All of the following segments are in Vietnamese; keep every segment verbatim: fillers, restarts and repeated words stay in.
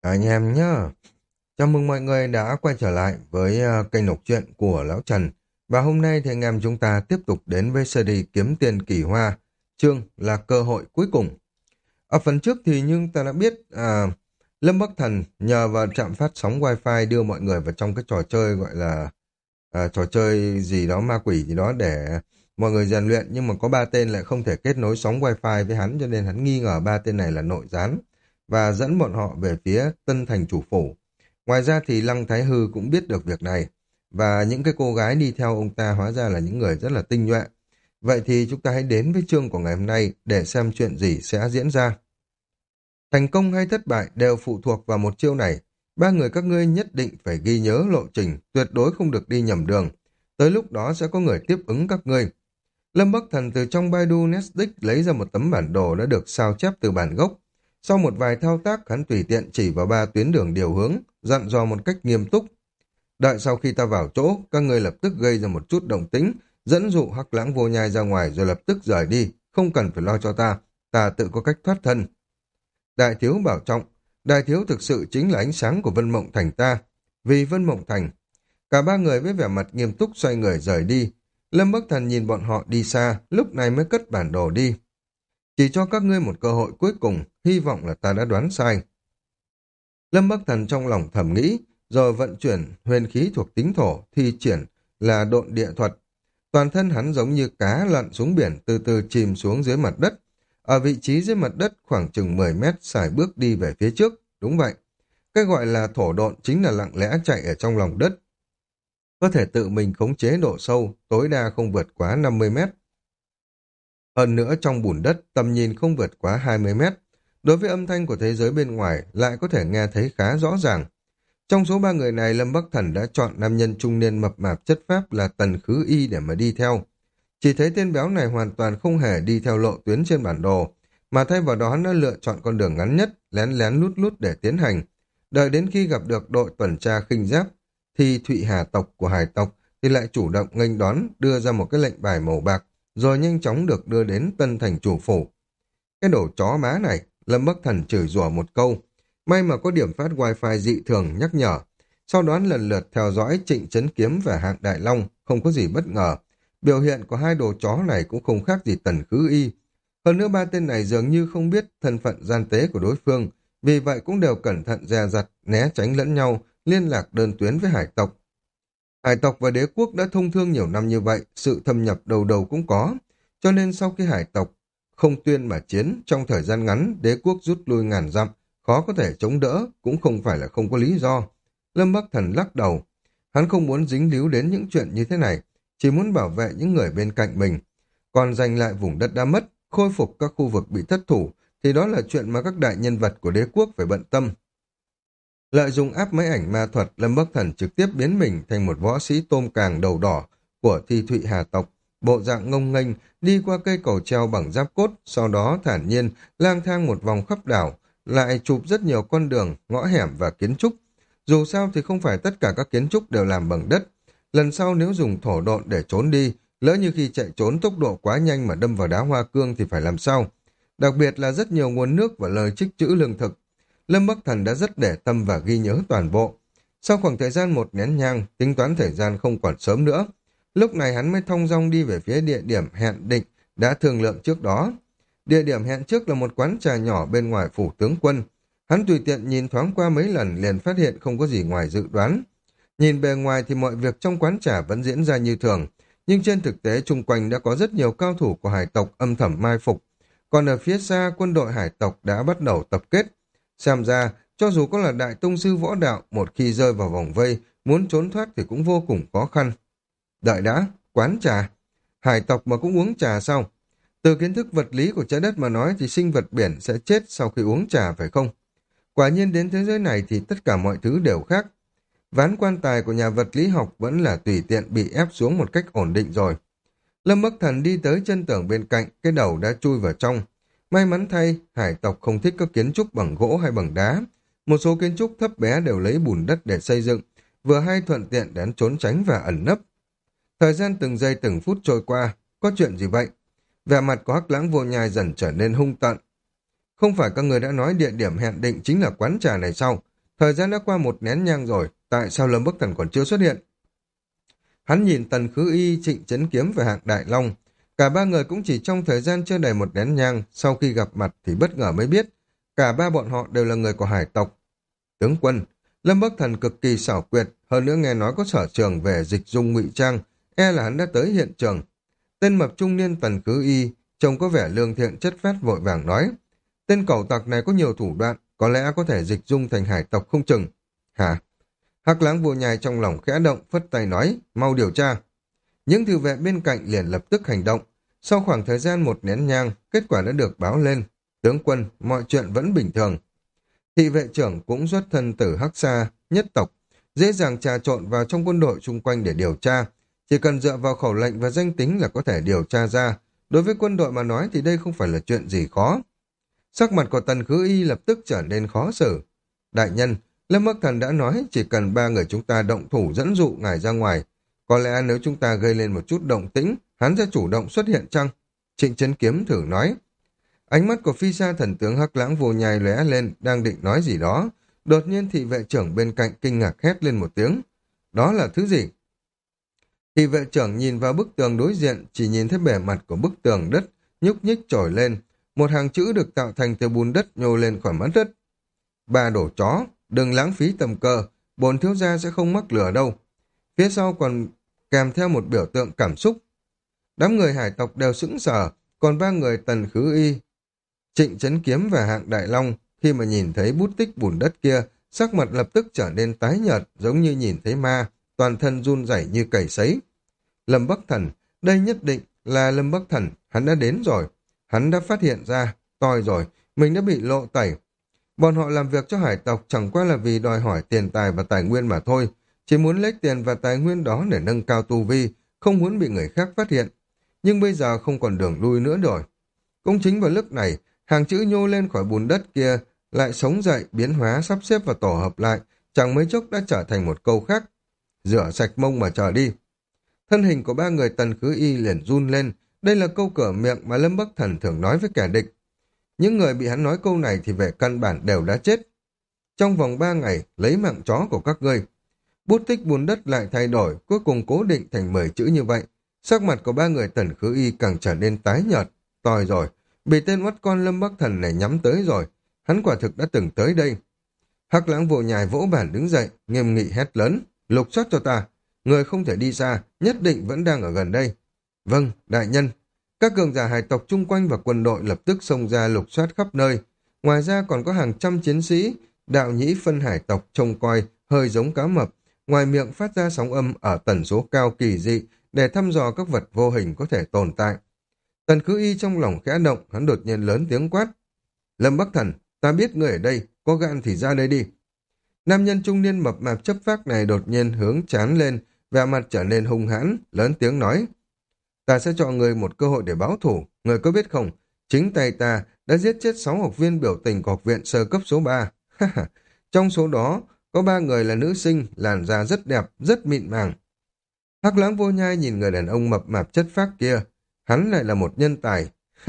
Anh em nhá, chào mừng mọi người đã quay trở lại với ờ, kênh đọc truyện của Lão Trần. Và hôm nay thì anh em chúng ta tiếp tục đến với series Kiếm Tiền Kỳ Hoa, chương là cơ hội cuối cùng. Ở phần trước thì nhưng ta đã biết à, Lâm Bắc Thần nhờ vào trạm phát sóng wifi đưa mọi người vào trong cái trò chơi gọi là à, trò chơi gì đó ma quỷ gì đó để mọi người rèn luyện, nhưng mà có ba tên lại không thể kết nối sóng wifi với hắn, cho nên hắn nghi ngờ ba tên này là nội gián và dẫn bọn họ về phía Tân Thành Chủ Phủ. Ngoài ra thì Lăng Thái Hư cũng biết được việc này, và những cái cô gái đi theo ông ta hóa ra là những người rất là tinh nhuệ. Vậy thì chúng ta hãy đến với chương của ngày hôm nay để xem chuyện gì sẽ diễn ra. Thành công hay thất bại đều phụ thuộc vào một chiêu này. Ba người các ngươi nhất định phải ghi nhớ lộ trình, tuyệt đối không được đi nhầm đường. Tới lúc đó sẽ có người tiếp ứng các ngươi. Lâm Bắc Thần từ trong Baidu Netdisk lấy ra một tấm bản đồ đã được sao chép từ bản gốc. Sau một vài thao tác, hắn tùy tiện chỉ vào ba tuyến đường điều hướng, dặn dò một cách nghiêm túc. Đợi sau khi ta vào chỗ, các ngươi lập tức gây ra một chút động tĩnh, dẫn dụ Hắc Lãng Vô Nhai ra ngoài rồi lập tức rời đi, không cần phải lo cho ta, ta tự có cách thoát thân. Đại thiếu bảo trọng, đại thiếu thực sự chính là ánh sáng của Vân Mộng Thành ta. Vì Vân Mộng Thành, cả ba người với vẻ mặt nghiêm túc xoay người rời đi. Lâm Bắc Thần nhìn bọn họ đi xa, lúc này mới cất bản đồ đi. Chỉ cho các ngươi một cơ hội cuối cùng, hy vọng là ta đã đoán sai. Lâm Bắc Thần trong lòng thầm nghĩ, rồi vận chuyển huyền khí thuộc tính thổ, thi triển là độn địa thuật. Toàn thân hắn giống như cá lặn xuống biển, từ từ chìm xuống dưới mặt đất. Ở vị trí dưới mặt đất khoảng chừng mười mét, xài bước đi về phía trước. Đúng vậy, cái gọi là thổ độn chính là lặng lẽ chạy ở trong lòng đất. Có thể tự mình khống chế độ sâu, tối đa không vượt quá năm mươi mét. Hơn nữa trong bùn đất, tầm nhìn không vượt quá hai mươi mét. Đối với âm thanh của thế giới bên ngoài, lại có thể nghe thấy khá rõ ràng. Trong số ba người này, Lâm Bắc Thần đã chọn nam nhân trung niên mập mạp chất phác là Tần Khứ Y để mà đi theo. Chỉ thấy tên béo này hoàn toàn không hề đi theo lộ tuyến trên bản đồ, mà thay vào đó hắn đã lựa chọn con đường ngắn nhất, lén lén lút lút để tiến hành. Đợi đến khi gặp được đội tuần tra khinh giáp, thì Thụy Hà tộc của Hải tộc thì lại chủ động nghênh đón, đưa ra một cái lệnh bài màu bạc, rồi nhanh chóng được đưa đến Tân Thành Chủ Phủ. Cái đồ chó má này, Lâm Bắc Thần chửi rủa một câu. May mà có điểm phát wifi dị thường nhắc nhở. Sau đó lần lượt theo dõi Trịnh Chấn Kiếm và Hạng Đại Long, không có gì bất ngờ. Biểu hiện của hai đồ chó này cũng không khác gì Tần Khứ Y. Hơn nữa ba tên này dường như không biết thân phận gian tế của đối phương, vì vậy cũng đều cẩn thận dè dặt, né tránh lẫn nhau, liên lạc đơn tuyến với hải tộc. Hải tộc và đế quốc đã thông thương nhiều năm như vậy, sự thâm nhập đầu đầu cũng có. Cho nên sau khi hải tộc không tuyên mà chiến, trong thời gian ngắn đế quốc rút lui ngàn dặm, khó có thể chống đỡ, cũng không phải là không có lý do. Lâm Bắc Thần lắc đầu. Hắn không muốn dính líu đến những chuyện như thế này, chỉ muốn bảo vệ những người bên cạnh mình. Còn giành lại vùng đất đã mất, khôi phục các khu vực bị thất thủ, thì đó là chuyện mà các đại nhân vật của đế quốc phải bận tâm. Lợi dụng áp máy ảnh ma thuật, Lâm Bắc Thần trực tiếp biến mình thành một võ sĩ tôm càng đầu đỏ của Thi Thụy Hà tộc, bộ dạng ngông nghênh, đi qua cây cầu treo bằng giáp cốt, sau đó thản nhiên lang thang một vòng khắp đảo, lại chụp rất nhiều con đường, ngõ hẻm và kiến trúc. Dù sao thì không phải tất cả các kiến trúc đều làm bằng đất. Lần sau nếu dùng thổ độn để trốn đi, lỡ như khi chạy trốn tốc độ quá nhanh mà đâm vào đá hoa cương thì phải làm sao? Đặc biệt là rất nhiều nguồn nước và lời trích trữ lương thực. Lâm Bắc Thần đã rất để tâm và ghi nhớ toàn bộ. Sau khoảng thời gian một nén nhang, tính toán thời gian không còn sớm nữa. Lúc này hắn mới thong dong đi về phía địa điểm hẹn định đã thương lượng trước đó. Địa điểm hẹn trước là một quán trà nhỏ bên ngoài phủ tướng quân. Hắn tùy tiện nhìn thoáng qua mấy lần liền phát hiện không có gì ngoài dự đoán. Nhìn bề ngoài thì mọi việc trong quán trà vẫn diễn ra như thường, nhưng trên thực tế chung quanh đã có rất nhiều cao thủ của hải tộc âm thầm mai phục. Còn ở phía xa, quân đội hải tộc đã bắt đầu tập kết. Xem ra, cho dù có là đại tông sư võ đạo, một khi rơi vào vòng vây, muốn trốn thoát thì cũng vô cùng khó khăn. Đợi đã, quán trà. Hải tộc mà cũng uống trà sao? Từ kiến thức vật lý của trái đất mà nói thì sinh vật biển sẽ chết sau khi uống trà phải không? Quả nhiên đến thế giới này thì tất cả mọi thứ đều khác. Ván quan tài của nhà vật lý học vẫn là tùy tiện bị ép xuống một cách ổn định rồi. Lâm Bắc Thần đi tới chân tường bên cạnh, cái đầu đã chui vào trong. May mắn thay, hải tộc không thích các kiến trúc bằng gỗ hay bằng đá. Một số kiến trúc thấp bé đều lấy bùn đất để xây dựng, vừa hay thuận tiện đến trốn tránh và ẩn nấp. Thời gian từng giây từng phút trôi qua, có chuyện gì vậy? Vẻ mặt của Hắc Lãng Vô Nhai dần trở nên hung tợn. Không phải các người đã nói địa điểm hẹn định chính là quán trà này sao? Thời gian đã qua một nén nhang rồi, tại sao Lâm Bắc Thần còn chưa xuất hiện? Hắn nhìn Tần Khứ Y, Trịnh Chấn Kiếm và Hạng Đại Long. Cả ba người cũng chỉ trong thời gian chưa đầy một nén nhang, sau khi gặp mặt thì bất ngờ mới biết. Cả ba bọn họ đều là người của hải tộc. Tướng quân, Lâm Bắc Thần cực kỳ xảo quyệt, hơn nữa nghe nói có sở trường về dịch dung ngụy trang, e là hắn đã tới hiện trường. Tên mập trung niên Tần Khứ Y, trông có vẻ lương thiện chất phác vội vàng nói. Tên cẩu tặc này có nhiều thủ đoạn, có lẽ có thể dịch dung thành hải tộc không chừng. Hả? Hắc Lãng Vô Nhai trong lòng khẽ động, phất tay nói, mau điều tra. Những thư vệ bên cạnh liền lập tức hành động. Sau khoảng thời gian một nén nhang, kết quả đã được báo lên. Tướng quân, mọi chuyện vẫn bình thường. Thị vệ trưởng cũng xuất thân từ Hắc Sa, nhất tộc, dễ dàng trà trộn vào trong quân đội chung quanh để điều tra. Chỉ cần dựa vào khẩu lệnh và danh tính là có thể điều tra ra. Đối với quân đội mà nói thì đây không phải là chuyện gì khó. Sắc mặt của Tần Khứ Y lập tức trở nên khó xử. Đại nhân, Lâm Bắc Thần đã nói chỉ cần ba người chúng ta động thủ dẫn dụ ngài ra ngoài. Có lẽ nếu chúng ta gây lên một chút động tĩnh, hắn sẽ chủ động xuất hiện chăng? Trịnh Chấn Kiếm thử nói. Ánh mắt của phi sa thần tướng Hắc Lãng Vô Nhai lóe lên, đang định nói gì đó. Đột nhiên thị vệ trưởng bên cạnh kinh ngạc hét lên một tiếng. Đó là thứ gì? Thị vệ trưởng nhìn vào bức tường đối diện, chỉ nhìn thấy bề mặt của bức tường đất, nhúc nhích trồi lên. Một hàng chữ được tạo thành từ bùn đất nhô lên khỏi mặt đất. Ba đổ chó, đừng lãng phí tầm cơ, bổn thiếu gia sẽ không mắc lừa đâu. Phía sau còn kèm theo một biểu tượng cảm xúc. Đám người hải tộc đều sững sờ, còn ba người Tần Khứ Y, Trịnh Chấn Kiếm và Hạng Đại Long khi mà nhìn thấy bút tích bùn đất kia, sắc mặt lập tức trở nên tái nhợt, giống như nhìn thấy ma, toàn thân run rẩy như cầy sấy. Lâm Bắc Thần, đây nhất định là Lâm Bắc Thần, hắn đã đến rồi. Hắn đã phát hiện ra, toi rồi, mình đã bị lộ tẩy. Bọn họ làm việc cho hải tộc chẳng qua là vì đòi hỏi tiền tài và tài nguyên mà thôi, chỉ muốn lấy tiền và tài nguyên đó để nâng cao tu vi, không muốn bị người khác phát hiện. Nhưng bây giờ không còn đường lui nữa rồi. Cũng chính vào lúc này, hàng chữ nhô lên khỏi bùn đất kia lại sống dậy, biến hóa, sắp xếp và tổ hợp lại, chẳng mấy chốc đã trở thành một câu khác. Rửa sạch mông mà chờ đi. Thân hình của ba người Tần Khứ Y liền run lên, đây là câu cửa miệng mà Lâm Bắc Thần thường nói với kẻ địch. Những người bị hắn nói câu này thì về căn bản đều đã chết. Trong vòng ba ngày, lấy mạng chó của các ngươi. Bút tích bùn đất lại thay đổi, cuối cùng cố định thành mười chữ như vậy. Sắc mặt của ba người Tần Khứ Y càng trở nên tái nhợt. Toi rồi, bị tên oắt con Lâm Bắc Thần này nhắm tới rồi. Hắn quả thực đã từng tới đây. Hắc Lãng Vô Nhai vỗ bản đứng dậy, nghiêm nghị hét lớn. Lục soát cho ta. Người không thể đi xa, nhất định vẫn đang ở gần đây. Vâng, đại nhân. Các cường giả hải tộc chung quanh và quân đội lập tức xông ra lục soát khắp nơi. Ngoài ra còn có hàng trăm chiến sĩ, đạo nhĩ phân hải tộc trông coi, hơi giống cá mập, ngoài miệng phát ra sóng âm ở tần số cao kỳ dị để thăm dò các vật vô hình có thể tồn tại. Tần Khứ Y trong lòng khẽ động, hắn đột nhiên lớn tiếng quát. Lâm Bắc Thần, ta biết ngươi ở đây, có gan thì ra đây đi. Nam nhân trung niên mập mạp chấp phác này đột nhiên hướng trán lên, vẻ mặt trở nên hung hãn, lớn tiếng nói. Ta sẽ cho người một cơ hội để báo thủ, người có biết không? Chính tay ta đã giết chết sáu học viên biểu tình của học viện sơ cấp số ba. Trong số đó, có ba người là nữ sinh, làn da rất đẹp, rất mịn màng. Hắc Lãng Vô Nhai nhìn người đàn ông mập mạp chất phác kia, hắn lại là một nhân tài.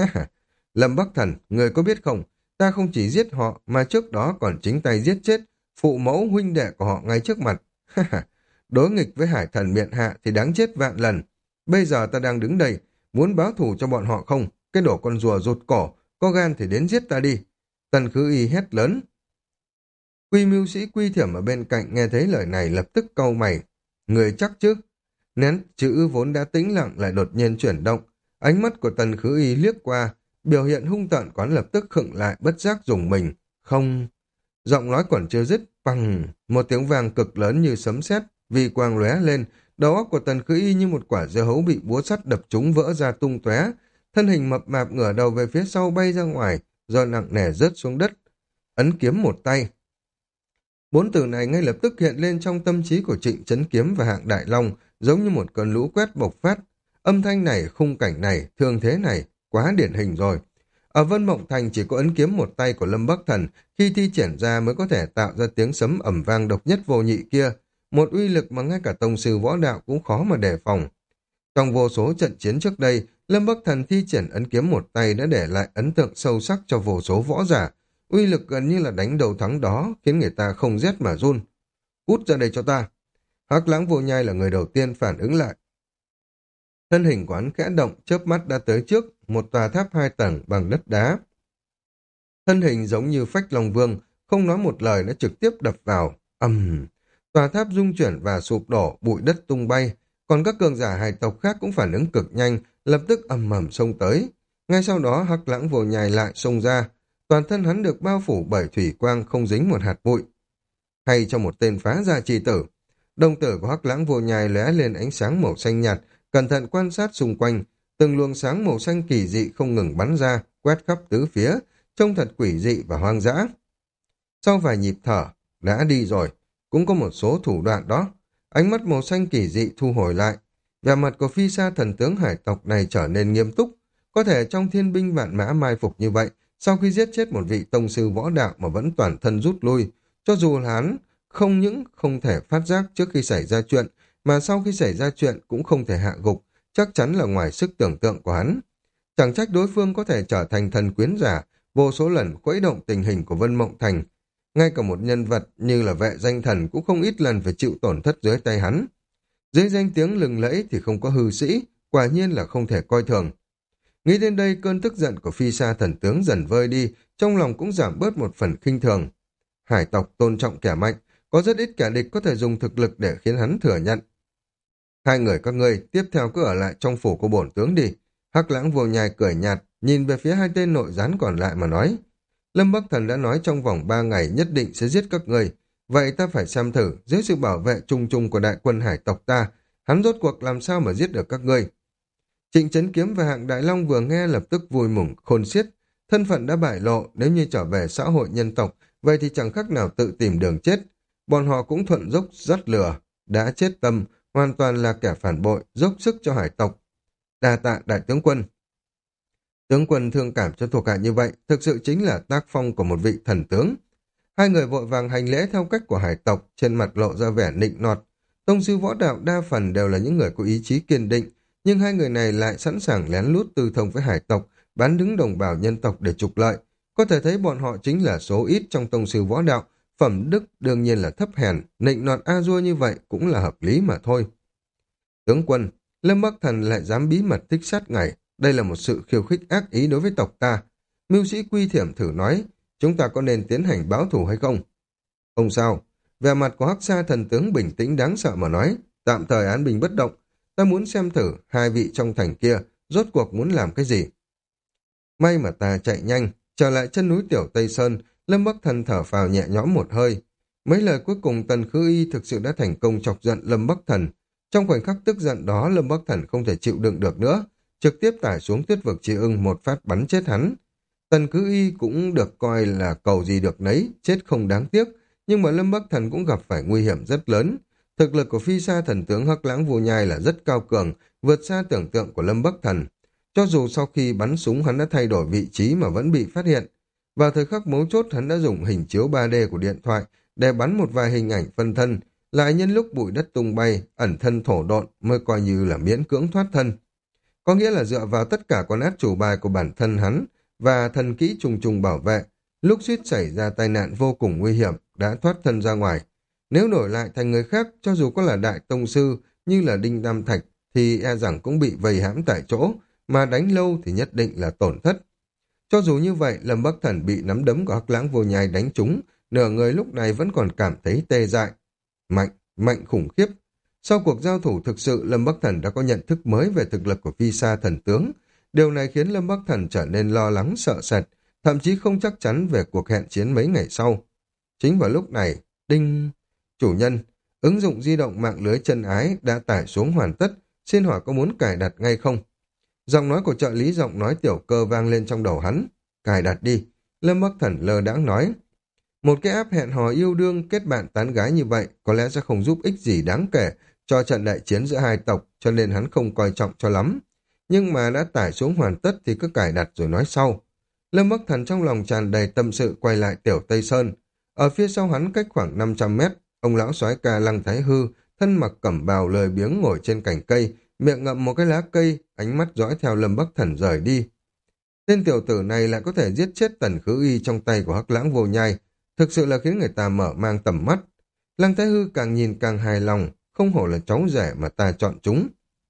Lâm Bắc Thần, người có biết không? Ta không chỉ giết họ, mà trước đó còn chính tay giết chết phụ mẫu huynh đệ của họ ngay trước mặt. Đối nghịch với hải thần miện hạ thì đáng chết vạn lần. Bây giờ ta đang đứng đây, muốn báo thù cho bọn họ không? Cái đổ con rùa rụt cổ, có gan thì đến giết ta đi. Tần Khứ Y hét lớn. Quy mưu sĩ Quy Thiểm ở bên cạnh nghe thấy lời này lập tức cau mày. Người chắc chứ? Nén chữ vốn đã tĩnh lặng lại đột nhiên chuyển động. Ánh mắt của Tần Khứ Y liếc qua, biểu hiện hung tợn quán lập tức khựng lại bất giác dùng mình. Không. Giọng nói còn chưa dứt, bằng một tiếng vàng cực lớn như sấm sét, vì quang lóe lên, đầu óc của Tần Khứ Y như một quả dưa hấu bị búa sắt đập trúng vỡ ra tung tóe, thân hình mập mạp ngửa đầu về phía sau bay ra ngoài, rồi nặng nề rớt xuống đất. Ấn kiếm một tay. Bốn từ này ngay lập tức hiện lên trong tâm trí của Trịnh Chấn Kiếm và Hạng Đại Long, giống như một cơn lũ quét bộc phát. Âm thanh này, khung cảnh này, thương thế này, quá điển hình rồi. Ở Vân Mộng Thành chỉ có ấn kiếm một tay của Lâm Bắc Thần khi thi triển ra mới có thể tạo ra tiếng sấm ầm vang độc nhất vô nhị kia, một uy lực mà ngay cả tông sư võ đạo cũng khó mà đề phòng. Trong vô số trận chiến trước đây, Lâm Bắc Thần thi triển ấn kiếm một tay đã để lại ấn tượng sâu sắc cho vô số võ giả, Uy lực gần như là đánh đầu thắng đó, khiến người ta không rét mà run. Cút ra đây cho ta. Hắc Lãng Vô Nhai là người đầu tiên phản ứng lại. Thân hình của hắn khẽ động, chớp mắt đã tới trước một tòa tháp hai tầng bằng đất đá. Thân hình giống như phách long vương, không nói một lời đã trực tiếp đập vào. Ầm, tòa tháp rung chuyển và sụp đổ, bụi đất tung bay. Còn các cường giả hải tộc khác cũng phản ứng cực nhanh, lập tức ầm ầm xông tới. Ngay sau đó Hắc Lãng Vô Nhai lại xông ra. Toàn thân hắn được bao phủ bởi thủy quang, không dính một hạt bụi. Hay cho một tên phá gia chi tử. Đồng tử của Hắc Lãng Vô Nhai lóe lên ánh sáng màu xanh nhạt, cẩn thận quan sát xung quanh. Từng luồng sáng màu xanh kỳ dị không ngừng bắn ra, quét khắp tứ phía, trông thật quỷ dị và hoang dã. Sau vài nhịp thở, đã đi rồi, cũng có một số thủ đoạn đó. Ánh mắt màu xanh kỳ dị thu hồi lại. Vẻ mặt của phi sa thần tướng hải tộc này trở nên nghiêm túc. Có thể trong thiên binh vạn mã mai phục như vậy, sau khi giết chết một vị tông sư võ đạo mà vẫn toàn thân rút lui, cho dù là hắn không những không thể phát giác trước khi xảy ra chuyện, mà sau khi xảy ra chuyện cũng không thể hạ gục, chắc chắn là ngoài sức tưởng tượng của hắn. Chẳng trách đối phương có thể trở thành thần quyến giả, vô số lần khuấy động tình hình của Vân Mộng Thành. Ngay cả một nhân vật như là vệ danh thần cũng không ít lần phải chịu tổn thất dưới tay hắn. Dưới danh tiếng lừng lẫy thì không có hư sĩ, quả nhiên là không thể coi thường. Nghĩ đến đây, cơn tức giận của phi sa thần tướng dần vơi đi, trong lòng cũng giảm bớt một phần khinh thường. Hải tộc tôn trọng kẻ mạnh, có rất ít kẻ địch có thể dùng thực lực để khiến hắn thừa nhận. Hai người các ngươi tiếp theo cứ ở lại trong phủ của bổn tướng đi. Hắc Lãng Vô Nhai cười nhạt, nhìn về phía hai tên nội gián còn lại mà nói. Lâm Bắc Thần đã nói trong vòng ba ngày nhất định sẽ giết các ngươi. Vậy ta phải xem thử, dưới sự bảo vệ trung trung của đại quân hải tộc ta, hắn rốt cuộc làm sao mà giết được các ngươi. Trịnh Chấn Kiếm và Hạng Đại Long vừa nghe lập tức vui mừng khôn xiết. Thân phận đã bại lộ, nếu như trở về xã hội nhân tộc, vậy thì chẳng khác nào tự tìm đường chết. Bọn họ cũng thuận dốc dắt lừa, đã chết tâm, hoàn toàn là kẻ phản bội, dốc sức cho hải tộc. Đa tạ đại tướng quân. Tướng quân thương cảm cho thuộc hạ như vậy, thực sự chính là tác phong của một vị thần tướng. Hai người vội vàng hành lễ theo cách của hải tộc, trên mặt lộ ra vẻ nịnh nọt. Tông sư võ đạo đa phần đều là những người có ý chí kiên định, nhưng hai người này lại sẵn sàng lén lút tư thông với hải tộc, bán đứng đồng bào nhân tộc để trục lợi. Có thể thấy bọn họ chính là số ít trong tông sư võ đạo, phẩm đức đương nhiên là thấp hèn, nịnh nọt a dua như vậy cũng là hợp lý mà thôi. Tướng quân, Lâm Bắc Thần lại dám bí mật thích sát ngài, đây là một sự khiêu khích ác ý đối với tộc ta. Mưu sĩ Quy Thiểm thử nói, chúng ta có nên tiến hành báo thù hay không? Không sao, vẻ mặt của Hắc Sa thần tướng bình tĩnh đáng sợ mà nói, tạm thời án bình bất động, ta muốn xem thử hai vị trong thành kia rốt cuộc muốn làm cái gì. May mà ta chạy nhanh, trở lại chân núi Tiểu Tây Sơn, Lâm Bắc Thần thở phào nhẹ nhõm một hơi. Mấy lời cuối cùng Tần Khư Y thực sự đã thành công chọc giận Lâm Bắc Thần. Trong khoảnh khắc tức giận đó, Lâm Bắc Thần không thể chịu đựng được nữa, trực tiếp tải xuống tuyết vực chi ưng một phát bắn chết hắn. Tần Khư Y cũng được coi là cầu gì được nấy, chết không đáng tiếc, nhưng mà Lâm Bắc Thần cũng gặp phải nguy hiểm rất lớn. Thực lực của phi sa thần tướng Hắc Lãng Vô Nhai là rất cao cường, vượt xa tưởng tượng của Lâm Bắc Thần. Cho dù sau khi bắn súng hắn đã thay đổi vị trí mà vẫn bị phát hiện. Vào thời khắc mấu chốt hắn đã dùng hình chiếu ba D của điện thoại để bắn một vài hình ảnh phân thân, lại nhân lúc bụi đất tung bay, ẩn thân thổ độn mới coi như là miễn cưỡng thoát thân. Có nghĩa là dựa vào tất cả con át chủ bài của bản thân hắn và thần kỹ trùng trùng bảo vệ, lúc suýt xảy ra tai nạn vô cùng nguy hiểm, đã thoát thân ra ngoài. Nếu đổi lại thành người khác, cho dù có là đại tông sư như là Đinh Nam Thạch, thì e rằng cũng bị vây hãm tại chỗ, mà đánh lâu thì nhất định là tổn thất. Cho dù như vậy, Lâm Bắc Thần bị nắm đấm của Hắc Lãng Vô Nhai đánh trúng, nửa người lúc này vẫn còn cảm thấy tê dại. Mạnh, mạnh khủng khiếp. Sau cuộc giao thủ thực sự, Lâm Bắc Thần đã có nhận thức mới về thực lực của phi sa thần tướng. Điều này khiến Lâm Bắc Thần trở nên lo lắng sợ sệt, thậm chí không chắc chắn về cuộc hẹn chiến mấy ngày sau. Chính vào lúc này, đinh... Chủ nhân, ứng dụng di động mạng lưới chân ái đã tải xuống hoàn tất, xin hỏi có muốn cài đặt ngay không? Giọng nói của trợ lý giọng nói tiểu cơ vang lên trong đầu hắn. Cài đặt đi, Lâm Bắc Thần lơ đãng nói. Một cái app hẹn hò yêu đương kết bạn tán gái như vậy có lẽ sẽ không giúp ích gì đáng kể cho trận đại chiến giữa hai tộc, cho nên hắn không coi trọng cho lắm. Nhưng mà đã tải xuống hoàn tất thì cứ cài đặt rồi nói sau. Lâm Bắc Thần trong lòng tràn đầy tâm sự quay lại Tiểu Tây Sơn. Ở phía sau hắn cách khoảng năm trăm mét, ông lão soái ca Lăng Thái Hư, thân mặc cẩm bào lười biếng ngồi trên cành cây, miệng ngậm một cái lá cây, ánh mắt dõi theo Lâm Bắc Thần rời đi. Tên tiểu tử này lại có thể giết chết Tần Khứ Y trong tay của Hắc Lãng Vô Nhai, thực sự là khiến người ta mở mang tầm mắt. Lăng Thái Hư càng nhìn càng hài lòng, không hổ là cháu rể mà ta chọn chúng.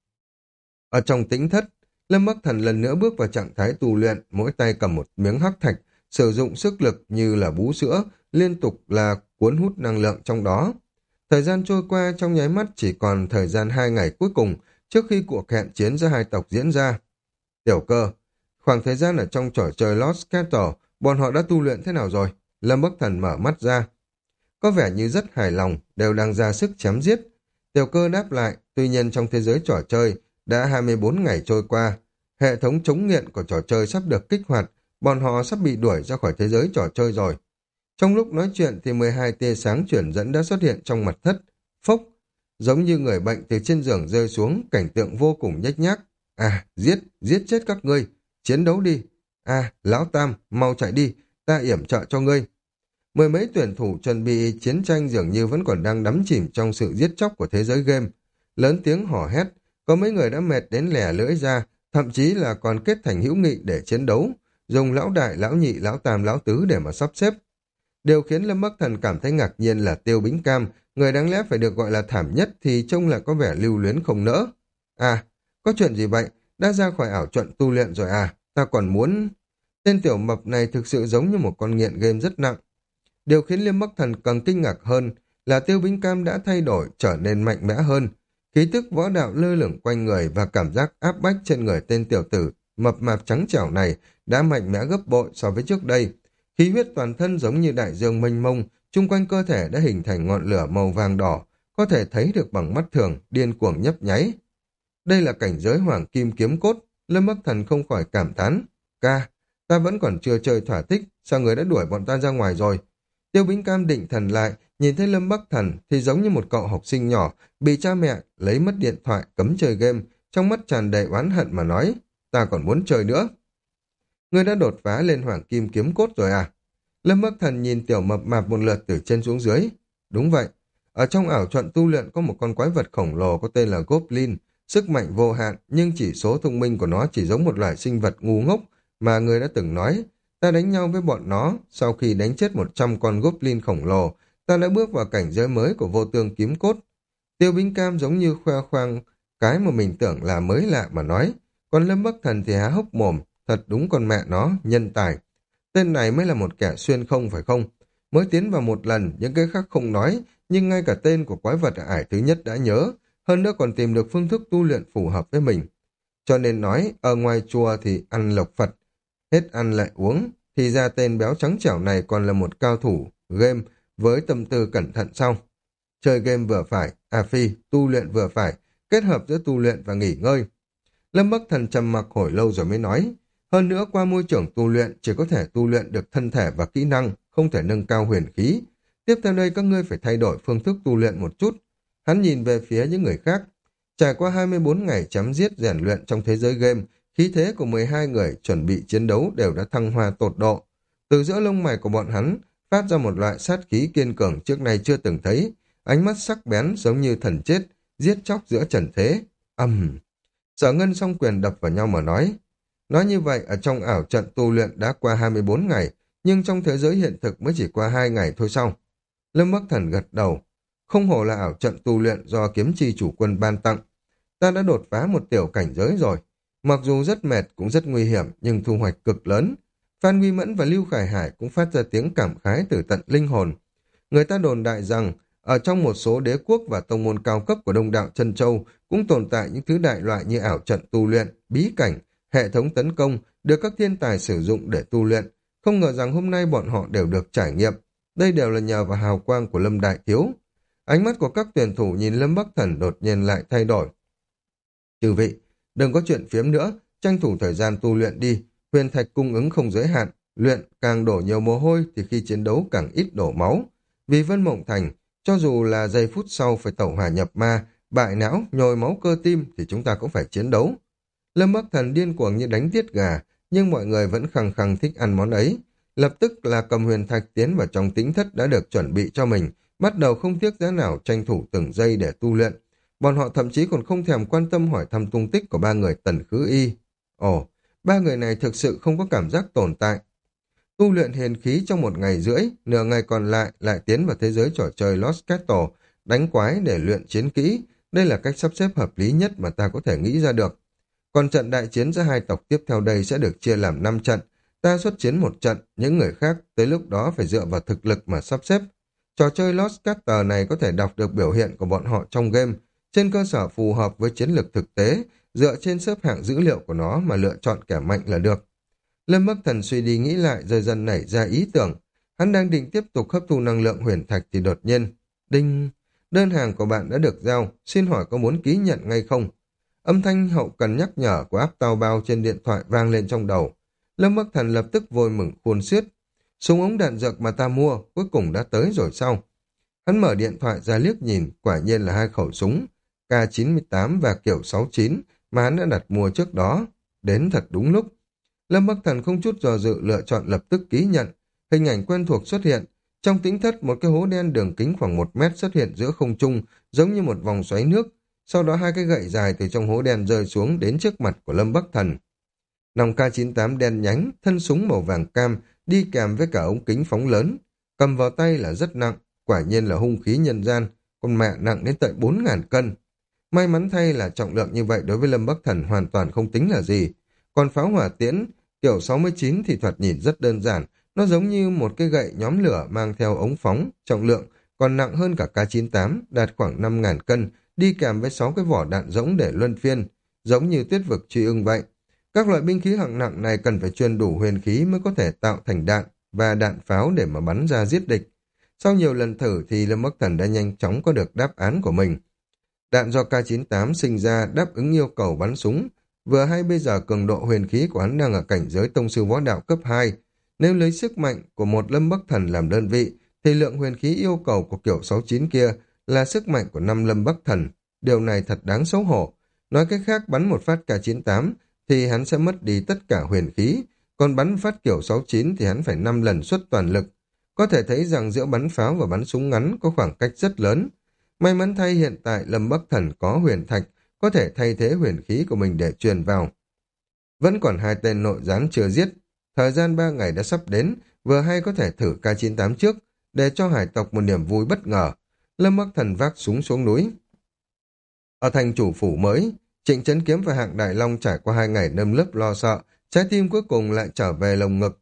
Ở trong tĩnh thất, Lâm Bắc Thần lần nữa bước vào trạng thái tu luyện, mỗi tay cầm một miếng hắc thạch, sử dụng sức lực như là bú sữa, liên tục là cuốn hút năng lượng trong đó. Thời gian trôi qua trong nháy mắt chỉ còn thời gian hai ngày cuối cùng trước khi cuộc hẹn chiến giữa hai tộc diễn ra. Tiểu Cơ, khoảng thời gian ở trong trò chơi Lost Castle, bọn họ đã tu luyện thế nào rồi? Lâm Bắc Thần mở mắt ra. Có vẻ như rất hài lòng, đều đang ra sức chém giết. Tiểu Cơ đáp lại, tuy nhiên trong thế giới trò chơi, đã hai mươi bốn ngày trôi qua, hệ thống chống nghiện của trò chơi sắp được kích hoạt, bọn họ sắp bị đuổi ra khỏi thế giới trò chơi rồi. Trong lúc nói chuyện thì mười hai tia sáng chuyển dẫn đã xuất hiện trong mặt thất. Phốc, giống như người bệnh từ trên giường rơi xuống, cảnh tượng vô cùng nhếch nhác. À, giết, giết chết các ngươi, chiến đấu đi. À, Lão Tam, mau chạy đi, ta yểm trợ cho ngươi. Mười mấy tuyển thủ chuẩn bị chiến tranh dường như vẫn còn đang đắm chìm trong sự giết chóc của thế giới game. Lớn tiếng hò hét, có mấy người đã mệt đến lẻ lưỡi ra, thậm chí là còn kết thành hữu nghị để chiến đấu, dùng lão đại, lão nhị, lão tam, lão tứ để mà sắp xếp. Điều khiến Lâm Bắc Thần cảm thấy ngạc nhiên là Tiêu Bính Cam, người đáng lẽ phải được gọi là thảm nhất thì trông lại có vẻ lưu luyến không nỡ. À, có chuyện gì vậy? Đã ra khỏi ảo trận tu luyện rồi à? Ta còn muốn... Tên tiểu mập này thực sự giống như một con nghiện game rất nặng. Điều khiến Lâm Bắc Thần càng kinh ngạc hơn là Tiêu Bính Cam đã thay đổi, trở nên mạnh mẽ hơn. Khí tức võ đạo lơ lửng quanh người và cảm giác áp bách trên người tên tiểu tử mập mạp trắng trẻo này đã mạnh mẽ gấp bội so với trước đây. Khí huyết toàn thân giống như đại dương mênh mông, chung quanh cơ thể đã hình thành ngọn lửa màu vàng đỏ, có thể thấy được bằng mắt thường, điên cuồng nhấp nháy. Đây là cảnh giới hoàng kim kiếm cốt, Lâm Bắc Thần không khỏi cảm thán. Ca, ta vẫn còn chưa chơi thỏa thích, sao người đã đuổi bọn ta ra ngoài rồi? Tiêu Bính Cam định thần lại, nhìn thấy Lâm Bắc Thần thì giống như một cậu học sinh nhỏ, bị cha mẹ lấy mất điện thoại cấm chơi game, trong mắt tràn đầy oán hận mà nói, ta còn muốn chơi nữa. Ngươi đã đột phá lên hoàng kim kiếm cốt rồi à? Lâm Bắc Thần nhìn tiểu mập mạp một lượt từ trên xuống dưới. Đúng vậy, ở trong ảo trận tu luyện có một con quái vật khổng lồ có tên là Goblin, sức mạnh vô hạn nhưng chỉ số thông minh của nó chỉ giống một loài sinh vật ngu ngốc mà người đã từng nói. Ta đánh nhau với bọn nó, sau khi đánh chết một trăm con Goblin khổng lồ, ta đã bước vào cảnh giới mới của vô tương kiếm cốt. Tiêu Bính Cam giống như khoe khoang cái mà mình tưởng là mới lạ mà nói, còn Lâm Bắc Thần thì há hốc mồm, thật đúng con mẹ nó, nhân tài. Tên này mới là một kẻ xuyên không phải không? Mới tiến vào một lần, những cái khác không nói, nhưng ngay cả tên của quái vật ải thứ nhất đã nhớ, hơn nữa còn tìm được phương thức tu luyện phù hợp với mình. Cho nên nói, ở ngoài chùa thì ăn lộc Phật, hết ăn lại uống, thì ra tên béo trắng trẻo này còn là một cao thủ game với tâm tư cẩn thận sau. Chơi game vừa phải, à phi, tu luyện vừa phải, kết hợp giữa tu luyện và nghỉ ngơi. Lâm Bắc Thần trầm mặc hồi lâu rồi mới nói, hơn nữa qua môi trường tu luyện chỉ có thể tu luyện được thân thể và kỹ năng, không thể nâng cao huyền khí. Tiếp theo đây các ngươi phải thay đổi phương thức tu luyện một chút. Hắn nhìn về phía những người khác. Trải qua hai mươi bốn ngày chém giết rèn luyện trong thế giới game, khí thế của mười hai người chuẩn bị chiến đấu đều đã thăng hoa tột độ. Từ giữa lông mày của bọn hắn phát ra một loại sát khí kiên cường trước nay chưa từng thấy, ánh mắt sắc bén giống như thần chết, giết chóc giữa trần thế. Ầm. Uhm. Sở Ngân song quyền đập vào nhau mà nói. Nói như vậy, ở trong ảo trận tu luyện đã qua hai mươi bốn ngày, nhưng trong thế giới hiện thực mới chỉ qua hai ngày thôi sao? Lâm Bắc Thần gật đầu. Không hổ là ảo trận tu luyện do kiếm chi chủ quân ban tặng. Ta đã đột phá một tiểu cảnh giới rồi. Mặc dù rất mệt cũng rất nguy hiểm, nhưng thu hoạch cực lớn. Phan Nguy Mẫn và Lưu Khải Hải cũng phát ra tiếng cảm khái từ tận linh hồn. Người ta đồn đại rằng, ở trong một số đế quốc và tông môn cao cấp của Đông Đạo Chân Châu cũng tồn tại những thứ đại loại như ảo trận tu luyện, bí cảnh, hệ thống tấn công được các thiên tài sử dụng để tu luyện. Không ngờ rằng hôm nay bọn họ đều được trải nghiệm. Đây đều là nhờ vào hào quang của Lâm Đại Thiếu. Ánh mắt của các tuyển thủ nhìn Lâm Bắc Thần đột nhiên lại thay đổi. Chư vị, đừng có chuyện phiếm nữa, tranh thủ thời gian tu luyện đi. Huyền thạch cung ứng không giới hạn, luyện càng đổ nhiều mồ hôi thì khi chiến đấu càng ít đổ máu. Vì Vân Mộng Thành, cho dù là giây phút sau phải tẩu hỏa nhập ma, bại não, nhồi máu cơ tim thì chúng ta cũng phải chiến đấu. Lâm Bắc Thần điên cuồng như đánh tiết gà, nhưng mọi người vẫn khăng khăng thích ăn món ấy. Lập tức là cầm huyền thạch tiến vào trong tĩnh thất đã được chuẩn bị cho mình, bắt đầu không tiếc giá nào tranh thủ từng giây để tu luyện. Bọn họ thậm chí còn không thèm quan tâm hỏi thăm tung tích của ba người Tần Khứ Y. Ồ, Ba người này thực sự không có cảm giác tồn tại. Tu luyện huyền khí trong một ngày rưỡi, nửa ngày còn lại lại tiến vào thế giới trò chơi Lost Castle, đánh quái để luyện chiến kỹ. Đây là cách sắp xếp hợp lý nhất mà ta có thể nghĩ ra được. Còn trận đại chiến giữa hai tộc tiếp theo đây sẽ được chia làm năm trận. Ta xuất chiến một trận, những người khác tới lúc đó phải dựa vào thực lực mà sắp xếp. Trò chơi Lost Castle này có thể đọc được biểu hiện của bọn họ trong game, trên cơ sở phù hợp với chiến lược thực tế, dựa trên xếp hạng dữ liệu của nó mà lựa chọn kẻ mạnh là được. Lâm Bắc Thần suy đi nghĩ lại rồi dần nảy ra ý tưởng. Hắn đang định tiếp tục hấp thu năng lượng huyền thạch thì đột nhiên, đinh, đơn hàng của bạn đã được giao, xin hỏi có muốn ký nhận ngay không? Âm thanh hậu cần nhắc nhở của áp tao bao trên điện thoại vang lên trong đầu. Lâm Bắc Thần lập tức vui mừng khôn xiết. Súng ống đạn dược mà ta mua cuối cùng đã tới rồi sao? Hắn mở điện thoại ra liếc nhìn, quả nhiên là hai khẩu súng K chín mươi tám và kiểu sáu chín mà hắn đã đặt mua trước đó. Đến thật đúng lúc. Lâm Bắc Thần không chút do dự lựa chọn lập tức ký nhận. Hình ảnh quen thuộc xuất hiện. Trong tĩnh thất, một cái hố đen đường kính khoảng một mét xuất hiện giữa không trung, giống như một vòng xoáy nước. Sau đó hai cái gậy dài từ trong hố đen rơi xuống đến trước mặt của Lâm Bắc Thần. Nòng K chín mươi tám đen nhánh, thân súng màu vàng cam, đi kèm với cả ống kính phóng lớn. Cầm vào tay là rất nặng, quả nhiên là hung khí nhân gian, con mẹ nặng đến tận bốn ngàn cân. May mắn thay là trọng lượng như vậy đối với Lâm Bắc Thần hoàn toàn không tính là gì. Còn pháo hỏa tiễn, kiểu sáu mươi chín thì thoạt nhìn rất đơn giản, nó giống như một cái gậy nhóm lửa mang theo ống phóng, trọng lượng còn nặng hơn cả K chín mươi tám, đạt khoảng năm ngàn cân, đi kèm với sáu cái vỏ đạn rỗng để luân phiên, giống như tuyết vực truy ưng vậy. Các loại binh khí hạng nặng này cần phải truyền đủ huyền khí mới có thể tạo thành đạn và đạn pháo để mà bắn ra giết địch. Sau nhiều lần thử thì Lâm Bắc Thần đã nhanh chóng có được đáp án của mình. Đạn do K chín mươi tám sinh ra đáp ứng yêu cầu bắn súng, vừa hay bây giờ cường độ huyền khí của hắn đang ở cảnh giới tông sư võ đạo cấp hai. Nếu lấy sức mạnh của một Lâm Bắc Thần làm đơn vị, thì lượng huyền khí yêu cầu của kiểu sáu chín kia là sức mạnh của năm Lâm Bắc Thần. Điều này thật đáng xấu hổ. Nói cách khác, bắn một phát K chín mươi tám thì hắn sẽ mất đi tất cả huyền khí, còn bắn phát kiểu sáu chín thì hắn phải năm lần xuất toàn lực. Có thể thấy rằng giữa bắn pháo và bắn súng ngắn có khoảng cách rất lớn. May mắn thay hiện tại Lâm Bắc Thần có huyền thạch, có thể thay thế huyền khí của mình để truyền vào. Vẫn còn hai tên nội gián chưa giết. Thời gian ba ngày đã sắp đến, vừa hay có thể thử K chín mươi tám trước, để cho hải tộc một niềm vui bất ngờ. Lâm Bắc Thần vác súng xuống núi. Ở thành chủ phủ mới, Trịnh Chấn Kiếm và Hạng Đại Long trải qua hai ngày nơm nớp lo sợ, trái tim cuối cùng lại trở về lồng ngực.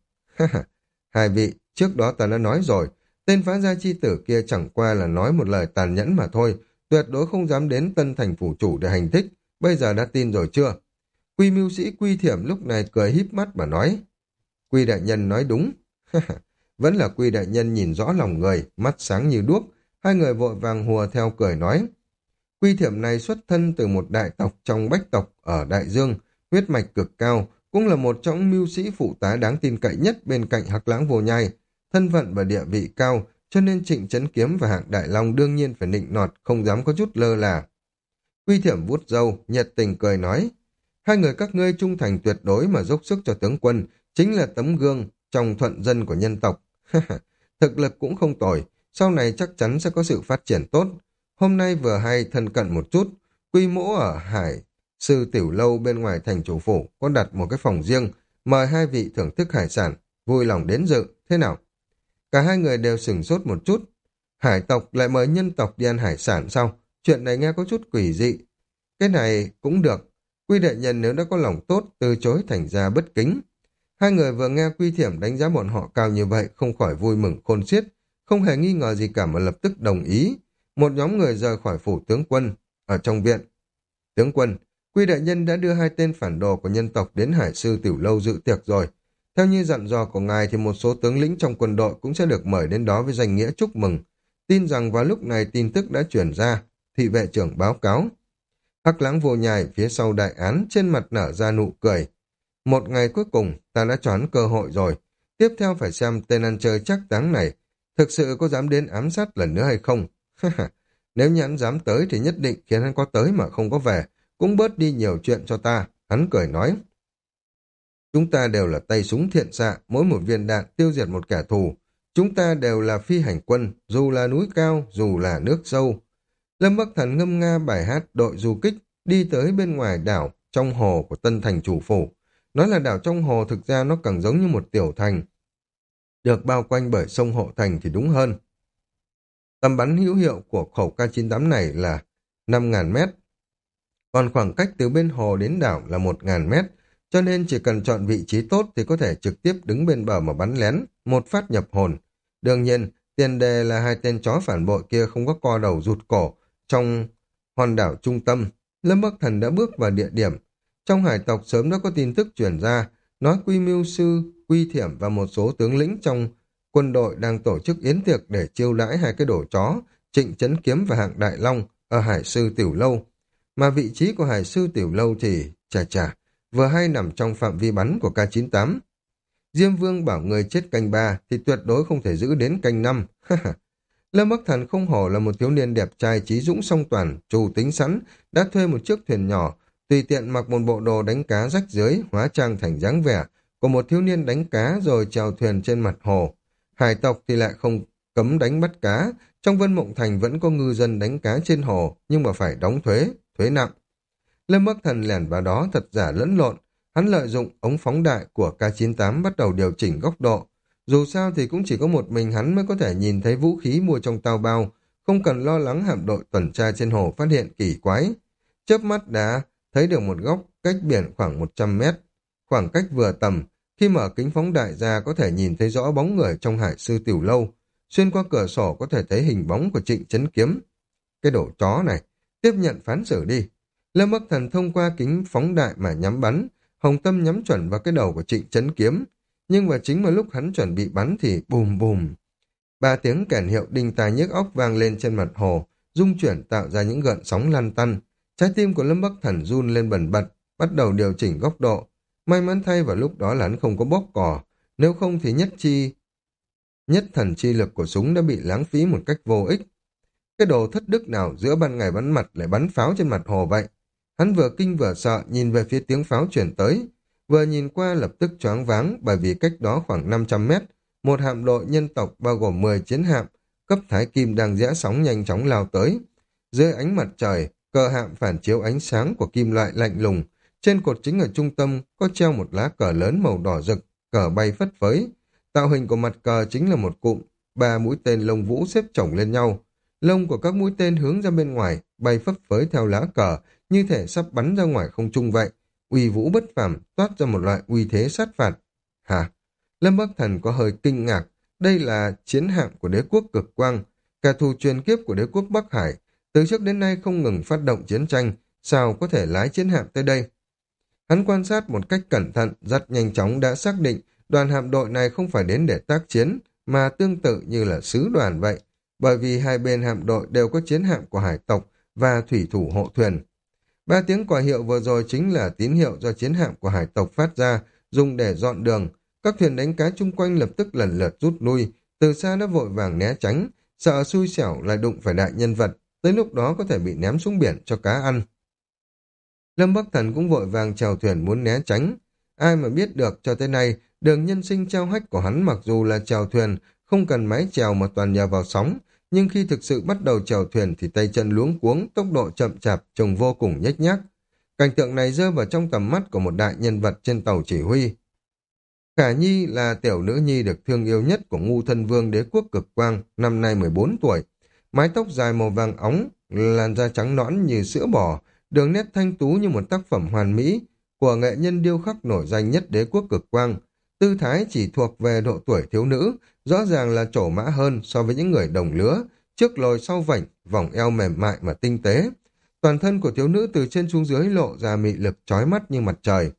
Hai vị, trước đó ta đã nói rồi, tên phá gia chi tử kia chẳng qua là nói một lời tàn nhẫn mà thôi, tuyệt đối không dám đến tân thành phủ chủ để hành thích, bây giờ đã tin rồi chưa? Quy mưu sĩ Quy Thiểm lúc này cười híp mắt mà nói. Quy đại nhân nói đúng. Vẫn là Quy đại nhân nhìn rõ lòng người, mắt sáng như đuốc, hai người vội vàng hùa theo cười nói. Quy Thiểm này xuất thân từ một đại tộc trong bách tộc ở Đại Dương, huyết mạch cực cao, cũng là một trong mưu sĩ phụ tá đáng tin cậy nhất bên cạnh Hắc Lãng Vô Nhai, thân phận và địa vị cao, cho nên Trịnh Chấn Kiếm và Hạng Đại Long đương nhiên phải nịnh nọt, không dám có chút lơ là. Quy Thiểm vuốt râu, nhiệt tình cười nói, hai người các ngươi trung thành tuyệt đối mà dốc sức cho tướng quân, chính là tấm gương trong thuận dân của nhân tộc. Thực lực cũng không tồi, sau này chắc chắn sẽ có sự phát triển tốt. Hôm nay vừa hay thân cận một chút, Quy mỗ ở Hải Sư Tiểu Lâu bên ngoài thành chủ phủ có đặt một cái phòng riêng, mời hai vị thưởng thức hải sản, vui lòng đến dự, thế nào? Cả hai người đều sửng sốt một chút. Hải tộc lại mời nhân tộc đi ăn hải sản sao? Chuyện này nghe có chút quỷ dị. Cái này cũng được. Quy đại nhân nếu đã có lòng tốt, từ chối thành ra bất kính. Hai người vừa nghe Quy Thiểm đánh giá bọn họ cao như vậy, không khỏi vui mừng khôn xiết, không hề nghi ngờ gì cả mà lập tức đồng ý. Một nhóm người rời khỏi phủ tướng quân, ở trong viện. Tướng quân, Quy đại nhân đã đưa hai tên phản đồ của nhân tộc đến Hải Sư Tiểu Lâu dự tiệc rồi. Theo như dặn dò của ngài thì một số tướng lĩnh trong quân đội cũng sẽ được mời đến đó với danh nghĩa chúc mừng. Tin rằng vào lúc này tin tức đã chuyển ra, thị vệ trưởng báo cáo. Hắc Lãng Vô Nhai phía sau đại án trên mặt nở ra nụ cười. Một ngày cuối cùng ta đã choán cơ hội rồi. Tiếp theo phải xem tên ăn chơi chắc táng này thực sự có dám đến ám sát lần nữa hay không. Nếu như hắn dám tới thì nhất định khiến hắn có tới mà không có về, cũng bớt đi nhiều chuyện cho ta. Hắn cười nói. Chúng ta đều là tay súng thiện xạ, mỗi một viên đạn tiêu diệt một kẻ thù. Chúng ta đều là phi hành quân, dù là núi cao, dù là nước sâu. Lâm Bắc Thần ngâm nga bài hát đội du kích, đi tới bên ngoài đảo, trong hồ của tân thành chủ phủ. Nói là đảo trong hồ thực ra nó càng giống như một tiểu thành, được bao quanh bởi sông Hộ Thành thì đúng hơn. Tầm bắn hữu hiệu của khẩu K chín tám này là năm nghìn mét, còn khoảng cách từ bên hồ đến đảo là một nghìn mét, cho nên chỉ cần chọn vị trí tốt thì có thể trực tiếp đứng bên bờ mà bắn lén, một phát nhập hồn. Đương nhiên, tiền đề là hai tên chó phản bội kia không có co đầu rụt cổ. Trong hòn đảo trung tâm, Lâm Bắc Thần đã bước vào địa điểm. Trong hải tộc sớm đã có tin tức truyền ra, nói Quy Mưu Sư, Quy Thiểm và một số tướng lĩnh trong quân đội đang tổ chức yến tiệc để chiêu đãi hai cái đổ chó, Trịnh Chấn Kiếm và Hạng Đại Long ở Hải Sư Tiểu Lâu. Mà vị trí của Hải Sư Tiểu Lâu thì, chà chà, vừa hay nằm trong phạm vi bắn của K chín tám. Diêm Vương bảo người chết canh ba thì tuyệt đối không thể giữ đến canh năm. Lâm Bắc Thần không hổ là một thiếu niên đẹp trai trí dũng song toàn, trù tính sẵn, đã thuê một chiếc thuyền nhỏ, tùy tiện mặc một bộ đồ đánh cá rách rưới, hóa trang thành dáng vẻ của một thiếu niên đánh cá rồi chèo thuyền trên mặt hồ. Hải tộc thì lại không cấm đánh bắt cá, trong Vân Mộng Thành vẫn có ngư dân đánh cá trên hồ, nhưng mà phải đóng thuế, thuế nặng. Lâm Bắc Thần lẻn vào đó thật giả lẫn lộn, hắn lợi dụng ống phóng đại của K chín tám bắt đầu điều chỉnh góc độ. Dù sao thì cũng chỉ có một mình hắn mới có thể nhìn thấy vũ khí mua trong tàu bao, không cần lo lắng hạm đội tuần tra trên hồ phát hiện kỳ quái. Chớp mắt đã thấy được một góc cách biển khoảng một trăm mét. Khoảng cách vừa tầm, khi mở kính phóng đại ra có thể nhìn thấy rõ bóng người trong Hải Sư Tiểu Lâu. Xuyên qua cửa sổ có thể thấy hình bóng của Trịnh Chấn Kiếm. Cái đồ chó này, tiếp nhận phán xử đi. Lâm Bắc Thần thông qua kính phóng đại mà nhắm bắn, hồng tâm nhắm chuẩn vào cái đầu của Trịnh Chấn Kiếm. Nhưng mà chính vào lúc hắn chuẩn bị bắn thì bùm bùm. Ba tiếng kèn hiệu đinh tai nhức óc vang lên trên mặt hồ, rung chuyển tạo ra những gợn sóng lăn tăn. Trái tim của Lâm Bắc Thần run lên bần bật, bắt đầu điều chỉnh góc độ. May mắn thay vào lúc đó là hắn không có bóp cò, nếu không thì nhất chi nhất thần chi lực của súng đã bị lãng phí một cách vô ích. Cái đồ thất đức nào giữa ban ngày bắn mặt lại bắn pháo trên mặt hồ vậy? Hắn vừa kinh vừa sợ nhìn về phía tiếng pháo chuyển tới, vừa nhìn qua lập tức choáng váng bởi vì cách đó khoảng năm trăm mét, một hạm đội nhân tộc bao gồm mười chiến hạm cấp thái kim đang rẽ sóng nhanh chóng lao tới. Dưới ánh mặt trời, cờ hạm phản chiếu ánh sáng của kim loại lạnh lùng, trên cột chính ở trung tâm có treo một lá cờ lớn màu đỏ rực, cờ bay phất phới. Tạo hình của mặt cờ chính là một cụm ba mũi tên lông vũ xếp chồng lên nhau. Lông của các mũi tên hướng ra bên ngoài, bay phấp phới theo lá cờ, như thể sắp bắn ra ngoài không trung vậy. Uy vũ bất phàm, toát ra một loại uy thế sát phạt. Hả? Lâm Bắc Thần có hơi kinh ngạc. Đây là chiến hạm của đế quốc cực quang, kẻ thù truyền kiếp của đế quốc Bắc Hải. Từ trước đến nay không ngừng phát động chiến tranh, sao có thể lái chiến hạm tới đây? Hắn quan sát một cách cẩn thận, rất nhanh chóng đã xác định đoàn hạm đội này không phải đến để tác chiến, mà tương tự như là sứ đoàn vậy, bởi vì hai bên hạm đội đều có chiến hạm của hải tộc và thủy thủ hộ thuyền. Ba tiếng còi hiệu vừa rồi chính là tín hiệu do chiến hạm của hải tộc phát ra, dùng để dọn đường. Các thuyền đánh cá chung quanh lập tức lần lượt rút lui, từ xa đã vội vàng né tránh, sợ xui xẻo lại đụng phải đại nhân vật, tới lúc đó có thể bị ném xuống biển cho cá ăn. Lâm Bắc Thần cũng vội vàng chèo thuyền muốn né tránh. Ai mà biết được cho tới nay, đường nhân sinh treo hách của hắn mặc dù là chèo thuyền, không cần mái chèo mà toàn nhờ vào sóng, nhưng khi thực sự bắt đầu chèo thuyền thì tay chân luống cuống, tốc độ chậm chạp, trông vô cùng nhếch nhác. Cảnh tượng này rơi vào trong tầm mắt của một đại nhân vật trên tàu chỉ huy. Khả Nhi là tiểu nữ nhi được thương yêu nhất của Ngu Thân Vương đế quốc cực quang, năm nay mười bốn tuổi. Mái tóc dài màu vàng óng, làn da trắng nõn như sữa bò, đường nét thanh tú như một tác phẩm hoàn mỹ của nghệ nhân điêu khắc nổi danh nhất đế quốc cực quang. Tư thái chỉ thuộc về độ tuổi thiếu nữ, rõ ràng là trổ mã hơn so với những người đồng lứa, trước lồi sau vảnh, vòng eo mềm mại mà tinh tế. Toàn thân của thiếu nữ từ trên xuống dưới lộ ra mị lực chói mắt như mặt trời.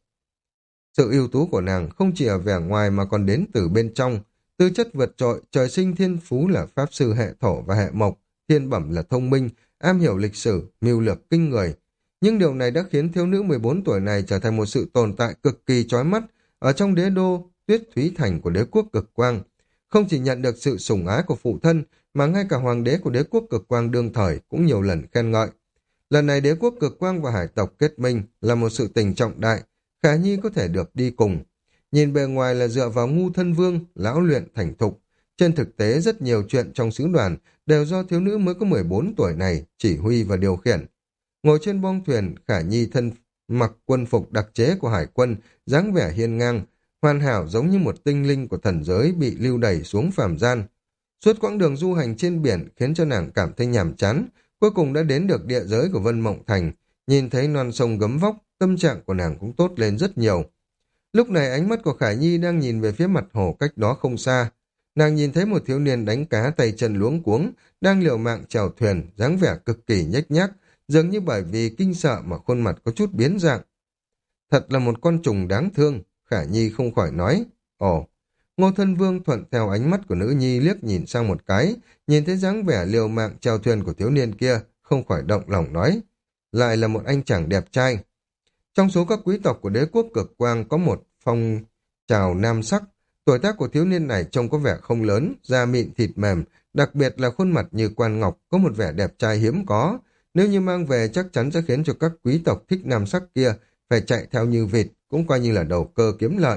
Sự ưu tú của nàng không chỉ ở vẻ ngoài mà còn đến từ bên trong. Tư chất vượt trội, trời sinh thiên phú là pháp sư hệ thổ và hệ mộc, thiên bẩm là thông minh, am hiểu lịch sử, mưu lược kinh người. Nhưng điều này đã khiến thiếu nữ mười bốn tuổi này trở thành một sự tồn tại cực kỳ chói mắt ở trong đế đô Tuyết Thúy Thành của đế quốc cực quang. Không chỉ nhận được sự sủng ái của phụ thân, mà ngay cả hoàng đế của đế quốc cực quang đương thời cũng nhiều lần khen ngợi. Lần này đế quốc cực quang và hải tộc kết minh là một sự tình trọng đại, Khả Nhi có thể được đi cùng. Nhìn bề ngoài là dựa vào Ngu Thân Vương, lão luyện thành thục. Trên thực tế rất nhiều chuyện trong sứ đoàn đều do thiếu nữ mới có mười bốn tuổi này chỉ huy và điều khiển. Ngồi trên bong thuyền, Khả Nhi thân mặc quân phục đặc chế của hải quân, dáng vẻ hiên ngang, hoàn hảo giống như một tinh linh của thần giới bị lưu đày xuống phàm gian. Suốt quãng đường du hành trên biển khiến cho nàng cảm thấy nhàm chán, cuối cùng đã đến được địa giới của Vân Mộng Thành, nhìn thấy non sông gấm vóc, tâm trạng của nàng cũng tốt lên rất nhiều. Lúc này ánh mắt của Khải Nhi đang nhìn về phía mặt hồ cách đó không xa. Nàng nhìn thấy một thiếu niên đánh cá tay chân luống cuống, đang liều mạng chèo thuyền, dáng vẻ cực kỳ nhếch nhác, dường như bởi vì kinh sợ mà khuôn mặt có chút biến dạng. Thật là một con trùng đáng thương, Khả Nhi không khỏi nói. Ồ, Ngô Thân Vương thuận theo ánh mắt của nữ nhi liếc nhìn sang một cái, nhìn thấy dáng vẻ liều mạng chèo thuyền của thiếu niên kia, không khỏi động lòng nói. Lại là một anh chàng đẹp trai. Trong số các quý tộc của đế quốc cực quang có một phong trào nam sắc, tuổi tác của thiếu niên này trông có vẻ không lớn, da mịn thịt mềm, đặc biệt là khuôn mặt như quan ngọc, có một vẻ đẹp trai hiếm có. Nếu như mang về chắc chắn sẽ khiến cho các quý tộc thích nam sắc kia phải chạy theo như vịt, cũng coi như là đầu cơ kiếm lợi.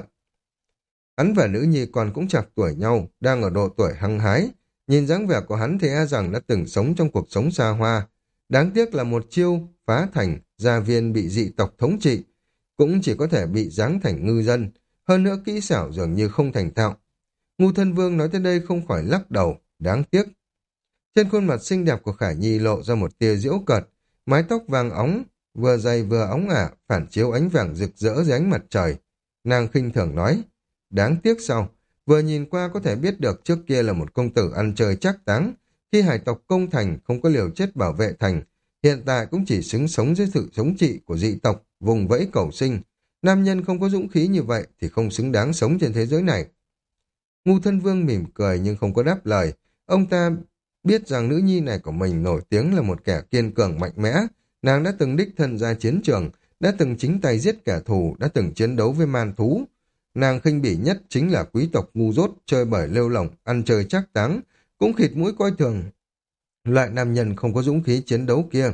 Hắn và nữ nhi còn cũng chạc tuổi nhau, đang ở độ tuổi hăng hái. Nhìn dáng vẻ của hắn thì e rằng đã từng sống trong cuộc sống xa hoa. Đáng tiếc là một chiêu phá thành, gia viên bị dị tộc thống trị, cũng chỉ có thể bị giáng thành ngư dân. Hơn nữa kỹ xảo dường như không thành thạo. Ngô Thân Vương nói tới đây không khỏi lắc đầu, đáng tiếc. Trên khuôn mặt xinh đẹp của Khải Nhi lộ ra một tia giễu cợt, mái tóc vàng óng, vừa dày vừa óng ả, phản chiếu ánh vàng rực rỡ dưới ánh mặt trời. Nàng khinh thường nói, đáng tiếc sao, vừa nhìn qua có thể biết được trước kia là một công tử ăn chơi trác táng, khi hải tộc công thành không có liều chết bảo vệ thành, hiện tại cũng chỉ xứng sống dưới sự thống trị của dị tộc, vùng vẫy cầu sinh. Nam nhân không có dũng khí như vậy thì không xứng đáng sống trên thế giới này. Ngô Thân Vương mỉm cười nhưng không có đáp lời. Ông ta biết rằng nữ nhi này của mình nổi tiếng là một kẻ kiên cường mạnh mẽ. Nàng đã từng đích thân ra chiến trường, đã từng chính tay giết kẻ thù, đã từng chiến đấu với man thú. Nàng khinh bỉ nhất chính là quý tộc ngu dốt, chơi bời lêu lỏng, ăn chơi trác táng, cũng khịt mũi coi thường loại nam nhân không có dũng khí chiến đấu kia.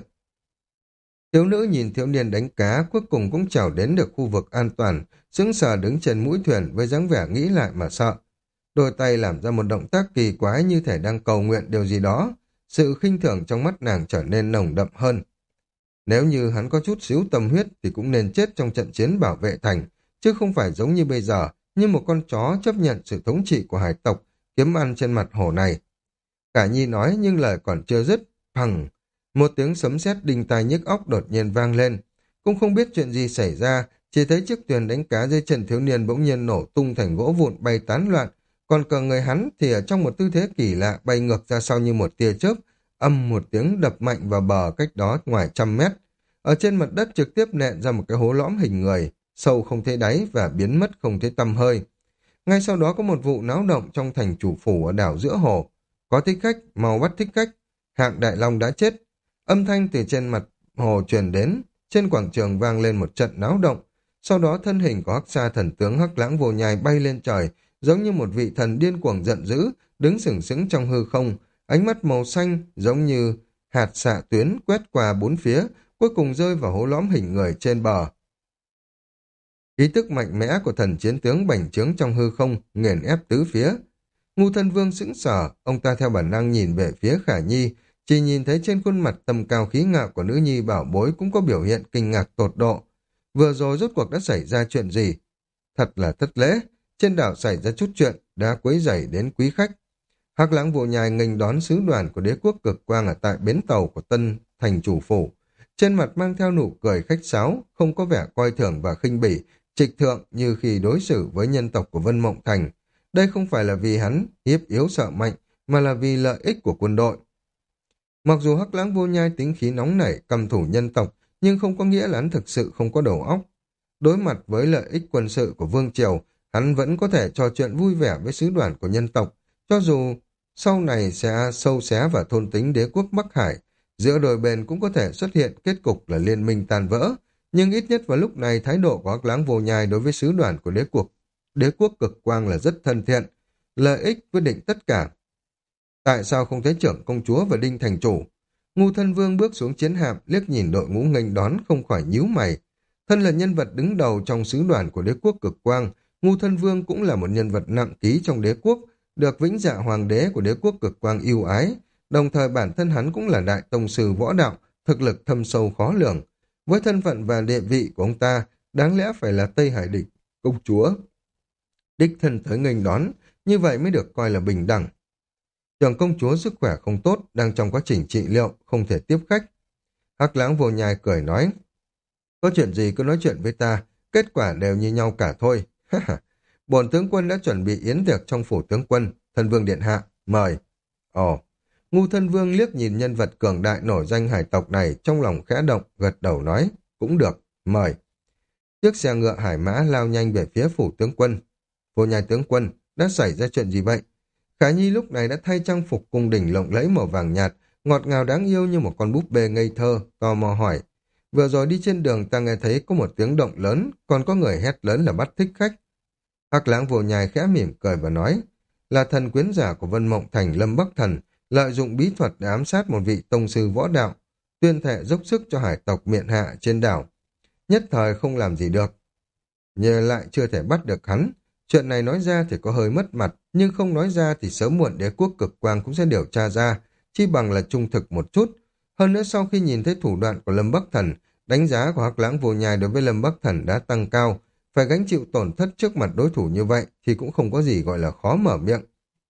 Thiếu nữ nhìn thiếu niên đánh cá, cuối cùng cũng trèo đến được khu vực an toàn, sững sờ đứng trên mũi thuyền với dáng vẻ nghĩ lại mà sợ. Đôi tay làm ra một động tác kỳ quái như thể đang cầu nguyện điều gì đó. Sự khinh thường trong mắt nàng trở nên nồng đậm hơn. Nếu như hắn có chút xíu tâm huyết thì cũng nên chết trong trận chiến bảo vệ thành, chứ không phải giống như bây giờ, như một con chó chấp nhận sự thống trị của hải tộc, kiếm ăn trên mặt hồ này. Cả Nhi nói nhưng lời còn chưa dứt, phằng, một tiếng sấm sét đinh tai nhức óc đột nhiên vang lên. Cũng không biết chuyện gì xảy ra, chỉ thấy chiếc thuyền đánh cá dưới chân thiếu niên bỗng nhiên nổ tung thành gỗ vụn bay tán loạn, còn cả người hắn thì ở trong một tư thế kỳ lạ bay ngược ra sau như một tia chớp, âm một tiếng đập mạnh vào bờ cách đó ngoài trăm mét. Ở trên mặt đất trực tiếp nện ra một cái hố lõm hình người, sâu không thấy đáy và biến mất không thấy tăm hơi. Ngay sau đó có một vụ náo động trong thành chủ phủ ở đảo giữa hồ. Có thích khách, mau bắt thích khách. Hạng Đại Long đã chết. Âm thanh từ trên mặt hồ truyền đến, trên quảng trường vang lên một trận náo động. Sau đó thân hình của Hắc Sa thần tướng Hắc Lãng Vô Nhai bay lên trời, giống như một vị thần điên cuồng giận dữ, đứng sừng sững trong hư không, ánh mắt màu xanh giống như hạt xạ tuyến quét qua bốn phía, cuối cùng rơi vào hố lõm hình người trên bờ. Khí tức mạnh mẽ của thần chiến tướng bành trướng trong hư không, nghiền ép tứ phía. Ngô Thân Vương sững sờ, ông ta theo bản năng nhìn về phía Khả Nhi, chỉ nhìn thấy trên khuôn mặt tầm cao khí ngạo của nữ nhi bảo bối cũng có biểu hiện kinh ngạc tột độ. Vừa rồi rốt cuộc đã xảy ra chuyện gì? Thật là thất lễ, trên đảo xảy ra chút chuyện, đã quấy rầy đến quý khách. Hắc Lãng Vô Nhai nghênh đón sứ đoàn của đế quốc cực quang ở tại bến tàu của Tân thành chủ phủ. Trên mặt mang theo nụ cười khách sáo, không có vẻ coi thường và khinh bỉ, trịch thượng như khi đối xử với nhân tộc của Vân Mộng Thành. Đây không phải là vì hắn hiếp yếu sợ mạnh, mà là vì lợi ích của quân đội. Mặc dù Hắc Lãng Vô Nhai tính khí nóng nảy, căm thủ nhân tộc, nhưng không có nghĩa là hắn thực sự không có đầu óc. Đối mặt với lợi ích quân sự của Vương Triều, hắn vẫn có thể trò chuyện vui vẻ với sứ đoàn của nhân tộc, cho dù sau này sẽ sâu xé và thôn tính đế quốc Bắc Hải. Giữa đôi bên cũng có thể xuất hiện kết cục là liên minh tan vỡ, nhưng ít nhất vào lúc này thái độ của Hắc Lãng Vô Nhai đối với sứ đoàn của đế quốc đế quốc cực quang là rất thân thiện, lợi ích quyết định tất cả. Tại sao không thấy trưởng công chúa và Đinh thành chủ? Ngô Thân Vương bước xuống chiến hạm, liếc nhìn đội ngũ nghênh đón không khỏi nhíu mày. Thân là nhân vật đứng đầu trong sứ đoàn của đế quốc cực quang, Ngô Thân Vương cũng là một nhân vật nặng ký trong đế quốc, được vĩnh dạ hoàng đế của đế quốc cực quang yêu ái, đồng thời bản thân hắn cũng là đại tông sư võ đạo, thực lực thâm sâu khó lường. Với thân phận và địa vị của ông ta, đáng lẽ phải là Tây Hải Địch, công chúa. Đích thân tới nghênh đón, như vậy mới được coi là bình đẳng. Trưởng công chúa sức khỏe không tốt, đang trong quá trình trị liệu, không thể tiếp khách. Hắc Lãng Vô Nhai cười nói, có chuyện gì cứ nói chuyện với ta, kết quả đều như nhau cả thôi. Bổn tướng quân đã chuẩn bị yến tiệc trong phủ tướng quân, thân vương điện hạ, mời. Ồ, Ngu Thân Vương liếc nhìn nhân vật cường đại nổi danh hải tộc này, trong lòng khẽ động, gật đầu nói, cũng được, mời. Chiếc xe ngựa hải mã lao nhanh về phía phủ tướng quân. Vô Nhai tướng quân, đã xảy ra chuyện gì vậy? Khả Nhi lúc này đã thay trang phục cung đình lộng lẫy màu vàng nhạt, ngọt ngào đáng yêu như một con búp bê ngây thơ, tò mò hỏi. Vừa rồi đi trên đường ta nghe thấy có một tiếng động lớn, còn có người hét lớn là bắt thích khách. Hắc Lãng Vô Nhai khẽ mỉm cười và nói, là thần quyến giả của Vân Mộng Thành Lâm Bắc Thần, lợi dụng bí thuật để ám sát một vị tông sư võ đạo, tuyên thệ dốc sức cho hải tộc miện hạ trên đảo. Nhất thời không làm gì được. Nhờ lại chưa thể bắt được hắn. Chuyện này nói ra thì có hơi mất mặt, nhưng không nói ra thì sớm muộn đế quốc cực quang cũng sẽ điều tra ra, chi bằng là trung thực một chút. Hơn nữa sau khi nhìn thấy thủ đoạn của Lâm Bắc Thần, đánh giá của Hắc Lãng Vô Nhai đối với Lâm Bắc Thần đã tăng cao, phải gánh chịu tổn thất trước mặt đối thủ như vậy thì cũng không có gì gọi là khó mở miệng.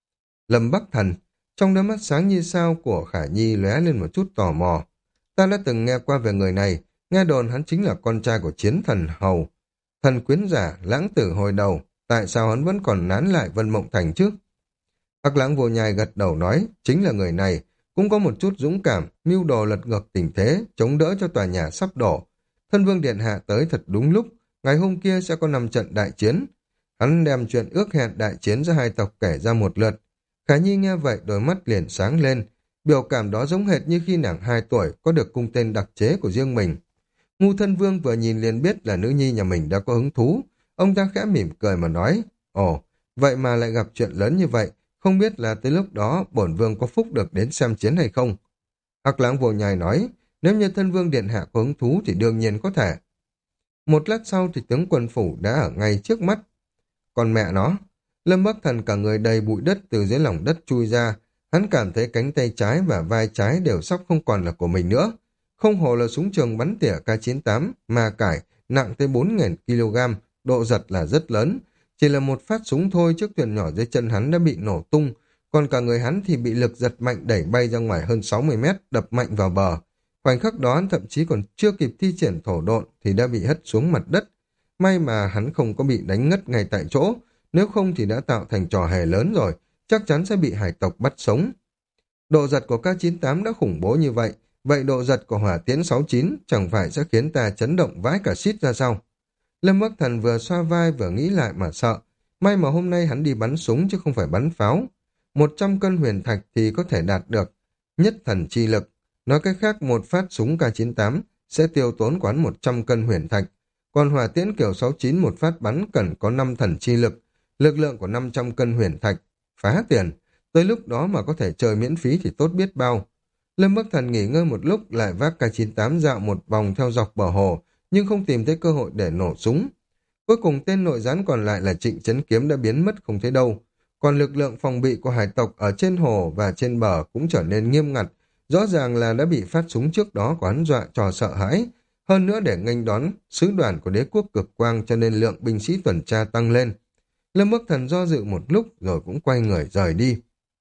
Lâm Bắc Thần, trong đôi mắt sáng như sao của Khả Nhi lóe lên một chút tò mò. Ta đã từng nghe qua về người này, nghe đồn hắn chính là con trai của chiến thần Hầu, thần quyến giả, lãng tử hồi đầu, tại sao hắn vẫn còn nán lại Vân Mộng Thành chứ? Hắc Lãng Vô Nhai gật đầu nói, chính là người này, cũng có một chút dũng cảm, mưu đồ lật ngược tình thế, chống đỡ cho tòa nhà sắp đổ. Thân vương điện hạ tới thật đúng lúc, ngày hôm kia sẽ có năm trận đại chiến. Hắn đem chuyện ước hẹn đại chiến giữa hai tộc kể ra một lượt. Khả Nhi nghe vậy đôi mắt liền sáng lên, biểu cảm đó giống hệt như khi nàng hai tuổi có được cung tên đặc chế của riêng mình. Ngu Thân Vương vừa nhìn liền biết là nữ nhi nhà mình đã có hứng thú. Ông ta khẽ mỉm cười mà nói, ồ, vậy mà lại gặp chuyện lớn như vậy, không biết là tới lúc đó bổn vương có phúc được đến xem chiến hay không? Hắc Lãng Vô Nhai nói, nếu như Thân Vương điện hạ có hứng thú thì đương nhiên có thể. Một lát sau thì tướng quân phủ đã ở ngay trước mắt. Còn mẹ nó, Lâm Bắc Thần cả người đầy bụi đất từ dưới lòng đất chui ra, hắn cảm thấy cánh tay trái và vai trái đều sắp không còn là của mình nữa. Không hồ là súng trường bắn tỉa K chín tám, ma cải, nặng tới bốn nghìn ki lô gam, độ giật là rất lớn. Chỉ là một phát súng thôi chiếc thuyền nhỏ dưới chân hắn đã bị nổ tung, còn cả người hắn thì bị lực giật mạnh đẩy bay ra ngoài hơn sáu mươi mét, đập mạnh vào bờ. Khoảnh khắc đó hắn thậm chí còn chưa kịp thi triển thổ độn thì đã bị hất xuống mặt đất. May mà hắn không có bị đánh ngất ngay tại chỗ, nếu không thì đã tạo thành trò hề lớn rồi, chắc chắn sẽ bị hải tộc bắt sống. Độ giật của K chín tám đã khủng bố như vậy, vậy độ giật của hỏa tiễn sáu chín chẳng phải sẽ khiến ta chấn động vãi cả xít ra sao? Lâm Bắc Thần vừa xoa vai vừa nghĩ lại mà sợ. May mà hôm nay hắn đi bắn súng chứ không phải bắn pháo. Một trăm cân huyền thạch thì có thể đạt được nhất thần chi lực. Nói cách khác, một phát súng K chín tám sẽ tiêu tốn quán một trăm cân huyền thạch. Còn hỏa tiễn kiểu sáu chín một phát bắn cần có năm thần chi lực. Lực lượng của năm trăm cân huyền thạch. Phá tiền. Tới lúc đó mà có thể chơi miễn phí thì tốt biết bao. Lâm Bắc Thần nghỉ ngơi một lúc lại vác K chín tám dạo một vòng theo dọc bờ hồ, nhưng không tìm thấy cơ hội để nổ súng. Cuối cùng tên nội gián còn lại là Trịnh Chấn Kiếm đã biến mất không thấy đâu. Còn lực lượng phòng bị của hải tộc ở trên hồ và trên bờ cũng trở nên nghiêm ngặt, rõ ràng là đã bị phát súng trước đó của hắn dọa trò sợ hãi. Hơn nữa để nghênh đón sứ đoàn của đế quốc cực quang cho nên lượng binh sĩ tuần tra tăng lên. Lâm Bắc Thần do dự một lúc rồi cũng quay người rời đi.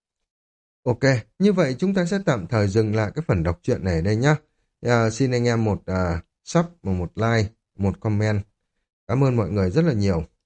Ok, như vậy chúng ta sẽ tạm thời dừng lại cái phần đọc truyện này ở đây nhé. À, xin anh em một uh, sub và một like, một comment. Cảm ơn mọi người rất là nhiều.